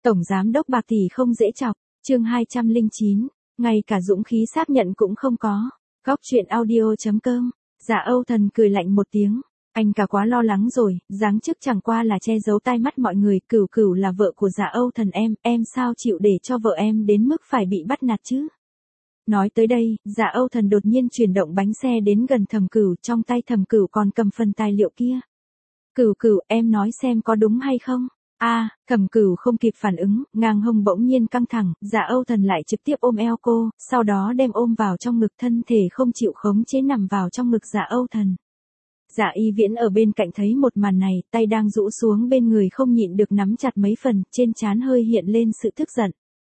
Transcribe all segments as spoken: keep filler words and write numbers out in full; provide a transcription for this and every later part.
Tổng giám đốc bạc tỷ không dễ chọc, chương hai trăm lẻ chín, ngay cả dũng khí xác nhận cũng không có. Góc truyện audio chấm com. Dạ Âu Thần cười lạnh một tiếng, anh cả quá lo lắng rồi, giáng chức chẳng qua là che giấu tai mắt mọi người, Cửu Cửu là vợ của Dạ Âu Thần em, em sao chịu để cho vợ em đến mức phải bị bắt nạt chứ? Nói tới đây, Dạ Âu Thần đột nhiên chuyển động bánh xe đến gần Thẩm Cửu, trong tay Thẩm Cửu còn cầm phần tài liệu kia. Cửu Cửu, em nói xem có đúng hay không? A, à, Thẩm Cửu không kịp phản ứng, ngang hông bỗng nhiên căng thẳng, Dạ Âu Thần lại trực tiếp ôm eo cô, sau đó đem ôm vào trong ngực, thân thể không chịu khống chế nằm vào trong ngực Dạ Âu Thần. Dạ Y Viễn ở bên cạnh thấy một màn này, tay đang rũ xuống bên người không nhịn được nắm chặt mấy phần, trên trán hơi hiện lên sự tức giận.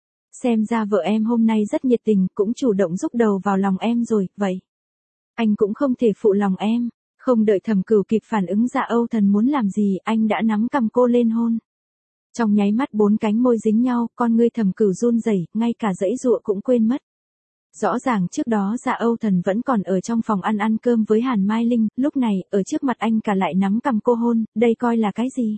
Xem ra vợ em hôm nay rất nhiệt tình, cũng chủ động giúp đầu vào lòng em rồi, vậy anh cũng không thể phụ lòng em. Không đợi Thẩm Cửu kịp phản ứng Dạ Âu Thần muốn làm gì, anh đã nắm cầm cô lên hôn. Trong nháy mắt bốn cánh môi dính nhau, con ngươi Thẩm Cửu run rẩy, ngay cả giãy giụa cũng quên mất. Rõ ràng trước đó Dạ Âu Thần vẫn còn ở trong phòng ăn ăn cơm với Hàn Mai Linh, lúc này, ở trước mặt anh cả lại nắm cầm cô hôn, đây coi là cái gì?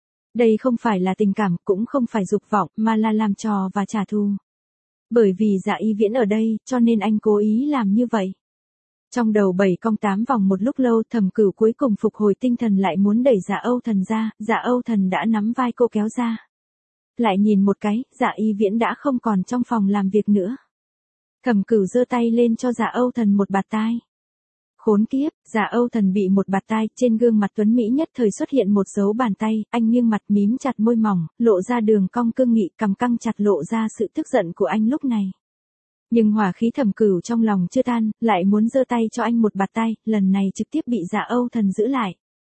Đây không phải là tình cảm, cũng không phải dục vọng, mà là làm trò và trả thù. Bởi vì Dạ Y Viễn ở đây, cho nên anh cố ý làm như vậy. Trong đầu bảy cong tám vòng một lúc lâu, Thẩm Cửu cuối cùng phục hồi tinh thần lại muốn đẩy Dạ Âu Thần ra, Dạ Âu Thần đã nắm vai cô kéo ra. Lại nhìn một cái, Dạ Y Viễn đã không còn trong phòng làm việc nữa. Thẩm Cửu giơ tay lên cho Dạ Âu Thần một bạt tai. Khốn kiếp, Dạ Âu Thần bị một bạt tai, trên gương mặt tuấn mỹ nhất thời xuất hiện một dấu bàn tay, anh nghiêng mặt mím chặt môi mỏng, lộ ra đường cong cương nghị, cằm căng chặt lộ ra sự tức giận của anh lúc này. Nhưng hỏa khí Thẩm Cửu trong lòng chưa tan, lại muốn giơ tay cho anh một bạt tay, lần này trực tiếp bị Dạ Âu Thần giữ lại.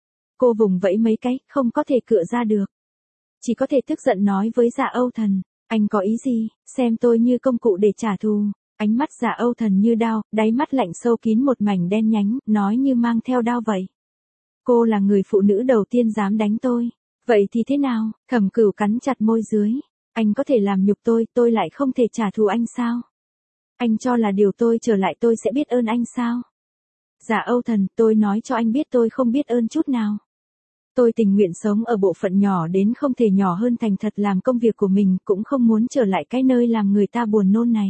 Cô vùng vẫy mấy cái, không có thể cựa ra được. Chỉ có thể tức giận nói với Dạ Âu Thần, anh có ý gì, xem tôi như công cụ để trả thù. Ánh mắt Dạ Âu Thần như đao, đáy mắt lạnh sâu kín một mảnh đen nhánh, nói như mang theo đao vậy. Cô là người phụ nữ đầu tiên dám đánh tôi. Vậy thì thế nào? Thẩm Cửu cắn chặt môi dưới. Anh có thể làm nhục tôi, tôi lại không thể trả thù anh sao? Anh cho là điều tôi trở lại tôi sẽ biết ơn anh sao? Dạ Âu Thần, tôi nói cho anh biết tôi không biết ơn chút nào. Tôi tình nguyện sống ở bộ phận nhỏ đến không thể nhỏ hơn, thành thật làm công việc của mình, cũng không muốn trở lại cái nơi làm người ta buồn nôn này.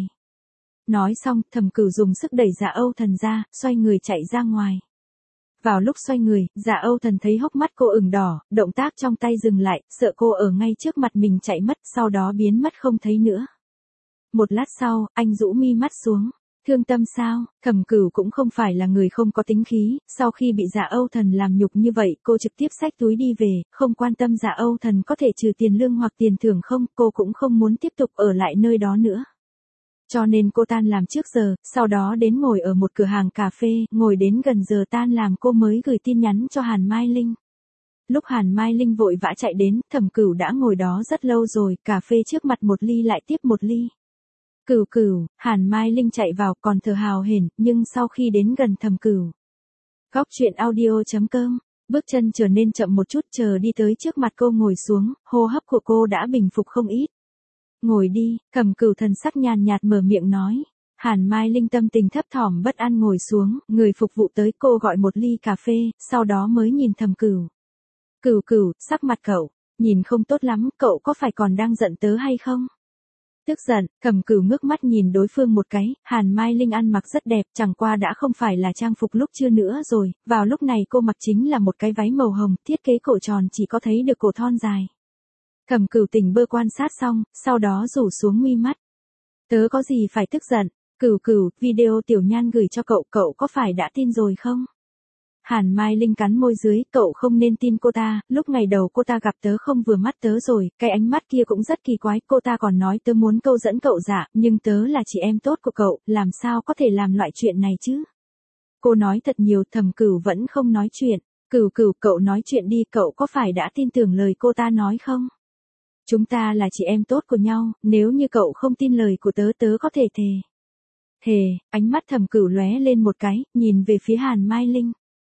Nói xong, Thẩm Cửu dùng sức đẩy Dạ Âu Thần ra, xoay người chạy ra ngoài. Vào lúc xoay người, Dạ Âu Thần thấy hốc mắt cô ửng đỏ, động tác trong tay dừng lại, sợ cô ở ngay trước mặt mình chạy mất, sau đó biến mất không thấy nữa. Một lát sau, anh rũ mi mắt xuống. Thương tâm sao? Thẩm Cửu cũng không phải là người không có tính khí, sau khi bị Dạ Âu Thần làm nhục như vậy, cô trực tiếp xách túi đi về, không quan tâm Dạ Âu Thần có thể trừ tiền lương hoặc tiền thưởng không, cô cũng không muốn tiếp tục ở lại nơi đó nữa. Cho nên cô tan làm trước giờ, sau đó đến ngồi ở một cửa hàng cà phê, ngồi đến gần giờ tan làm cô mới gửi tin nhắn cho Hàn Mai Linh. Lúc Hàn Mai Linh vội vã chạy đến, Thẩm Cửu đã ngồi đó rất lâu rồi, cà phê trước mặt một ly lại tiếp một ly. Cửu Cửu, Hàn Mai Linh chạy vào còn thở hào hển, nhưng sau khi đến gần Thẩm Cửu. Góc truyện audio chấm com, bước chân trở nên chậm một chút, chờ đi tới trước mặt cô ngồi xuống, hô hấp của cô đã bình phục không ít. Ngồi đi, Thẩm Cửu thần sắc nhàn nhạt mở miệng nói. Hàn Mai Linh tâm tình thấp thỏm bất an ngồi xuống, người phục vụ tới cô gọi một ly cà phê, sau đó mới nhìn Thẩm Cửu. Cửu Cửu, sắc mặt cậu, nhìn không tốt lắm, cậu có phải còn đang giận tớ hay không? Tức giận, Thẩm Cửu ngước mắt nhìn đối phương một cái, Hàn Mai Linh ăn mặc rất đẹp, chẳng qua đã không phải là trang phục lúc trưa nữa rồi, vào lúc này cô mặc chính là một cái váy màu hồng, thiết kế cổ tròn chỉ có thấy được cổ thon dài. Thẩm Cửu tỉnh bơ quan sát xong, sau đó rủ xuống mi mắt. Tớ có gì phải tức giận? Cửu Cửu, video Tiểu Nhan gửi cho cậu, cậu có phải đã tin rồi không? Hàn Mai Linh cắn môi dưới, cậu không nên tin cô ta, lúc ngày đầu cô ta gặp tớ không vừa mắt tớ rồi, cái ánh mắt kia cũng rất kỳ quái, cô ta còn nói tớ muốn câu dẫn cậu dạ, nhưng tớ là chị em tốt của cậu, làm sao có thể làm loại chuyện này chứ? Cô nói thật nhiều, Thẩm Cửu vẫn không nói chuyện. Cửu Cửu, cậu nói chuyện đi, cậu có phải đã tin tưởng lời cô ta nói không? Chúng ta là chị em tốt của nhau, nếu như cậu không tin lời của tớ, tớ có thể thề. Thề, ánh mắt Thẩm Cửu lóe lên một cái, nhìn về phía Hàn Mai Linh.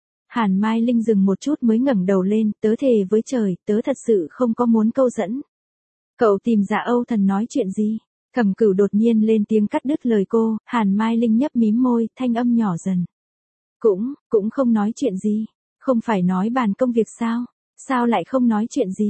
Hàn Mai Linh dừng một chút mới ngẩng đầu lên, tớ thề với trời, tớ thật sự không có muốn câu dẫn. Cậu tìm Dạ Âu Thần nói chuyện gì? Thẩm Cửu đột nhiên lên tiếng cắt đứt lời cô, Hàn Mai Linh nhấp mím môi, thanh âm nhỏ dần. Cũng, cũng không nói chuyện gì, không phải nói bàn công việc sao? Sao lại không nói chuyện gì?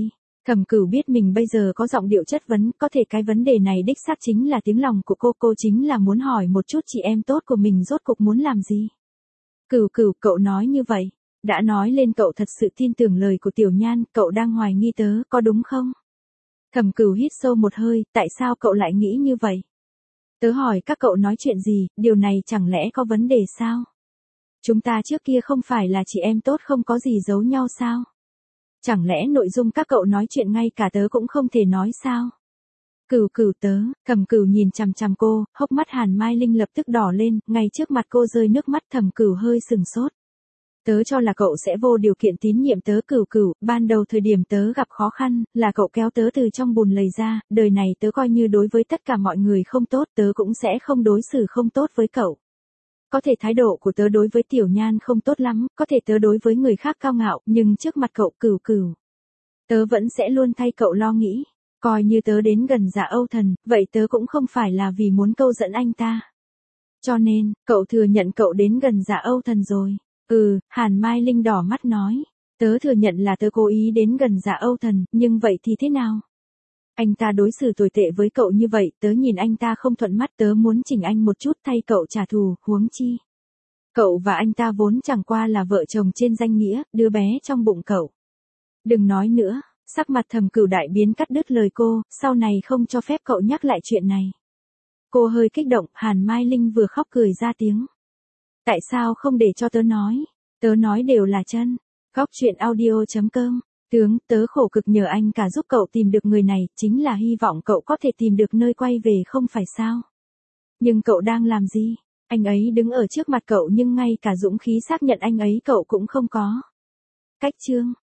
Thẩm Cửu biết mình bây giờ có giọng điệu chất vấn, có thể cái vấn đề này đích xác chính là tiếng lòng của cô, cô chính là muốn hỏi một chút chị em tốt của mình rốt cuộc muốn làm gì. Cửu Cửu, cậu nói như vậy, đã nói lên cậu thật sự tin tưởng lời của Tiểu Nhan, cậu đang hoài nghi tớ, có đúng không? Thẩm Cửu hít sâu một hơi, tại sao cậu lại nghĩ như vậy? Tớ hỏi các cậu nói chuyện gì, điều này chẳng lẽ có vấn đề sao? Chúng ta trước kia không phải là chị em tốt không có gì giấu nhau sao? Chẳng lẽ nội dung các cậu nói chuyện ngay cả tớ cũng không thể nói sao? Cửu Cửu tớ, Thẩm Cửu nhìn chằm chằm cô, hốc mắt Hàn Mai Linh lập tức đỏ lên, ngay trước mặt cô rơi nước mắt. Thẩm Cửu hơi sừng sốt. Tớ cho là cậu sẽ vô điều kiện tín nhiệm tớ. Cửu Cửu, ban đầu thời điểm tớ gặp khó khăn, là cậu kéo tớ từ trong bùn lầy ra, đời này tớ coi như đối với tất cả mọi người không tốt, tớ cũng sẽ không đối xử không tốt với cậu. Có thể thái độ của tớ đối với Tiểu Nhan không tốt lắm, có thể tớ đối với người khác cao ngạo, nhưng trước mặt cậu Cửu Cửu, tớ vẫn sẽ luôn thay cậu lo nghĩ. Coi như tớ đến gần Dạ Âu Thần, vậy tớ cũng không phải là vì muốn câu dẫn anh ta. Cho nên, cậu thừa nhận cậu đến gần Dạ Âu Thần rồi. Ừ, Hàn Mai Linh đỏ mắt nói. Tớ thừa nhận là tớ cố ý đến gần Dạ Âu Thần, nhưng vậy thì thế nào? Anh ta đối xử tồi tệ với cậu như vậy, tớ nhìn anh ta không thuận mắt, tớ muốn chỉnh anh một chút thay cậu trả thù, huống chi. Cậu và anh ta vốn chẳng qua là vợ chồng trên danh nghĩa, đứa bé trong bụng cậu. Đừng nói nữa, sắc mặt Thẩm Cửu đại biến cắt đứt lời cô, sau này không cho phép cậu nhắc lại chuyện này. Cô hơi kích động, Hàn Mai Linh vừa khóc cười ra tiếng. Tại sao không để cho tớ nói? Tớ nói đều là chân. Góc truyện audio chấm com. Tướng, tớ khổ cực nhờ anh cả giúp cậu tìm được người này, chính là hy vọng cậu có thể tìm được nơi quay về không phải sao? Nhưng cậu đang làm gì? Anh ấy đứng ở trước mặt cậu nhưng ngay cả dũng khí xác nhận anh ấy cậu cũng không có. Cách chương.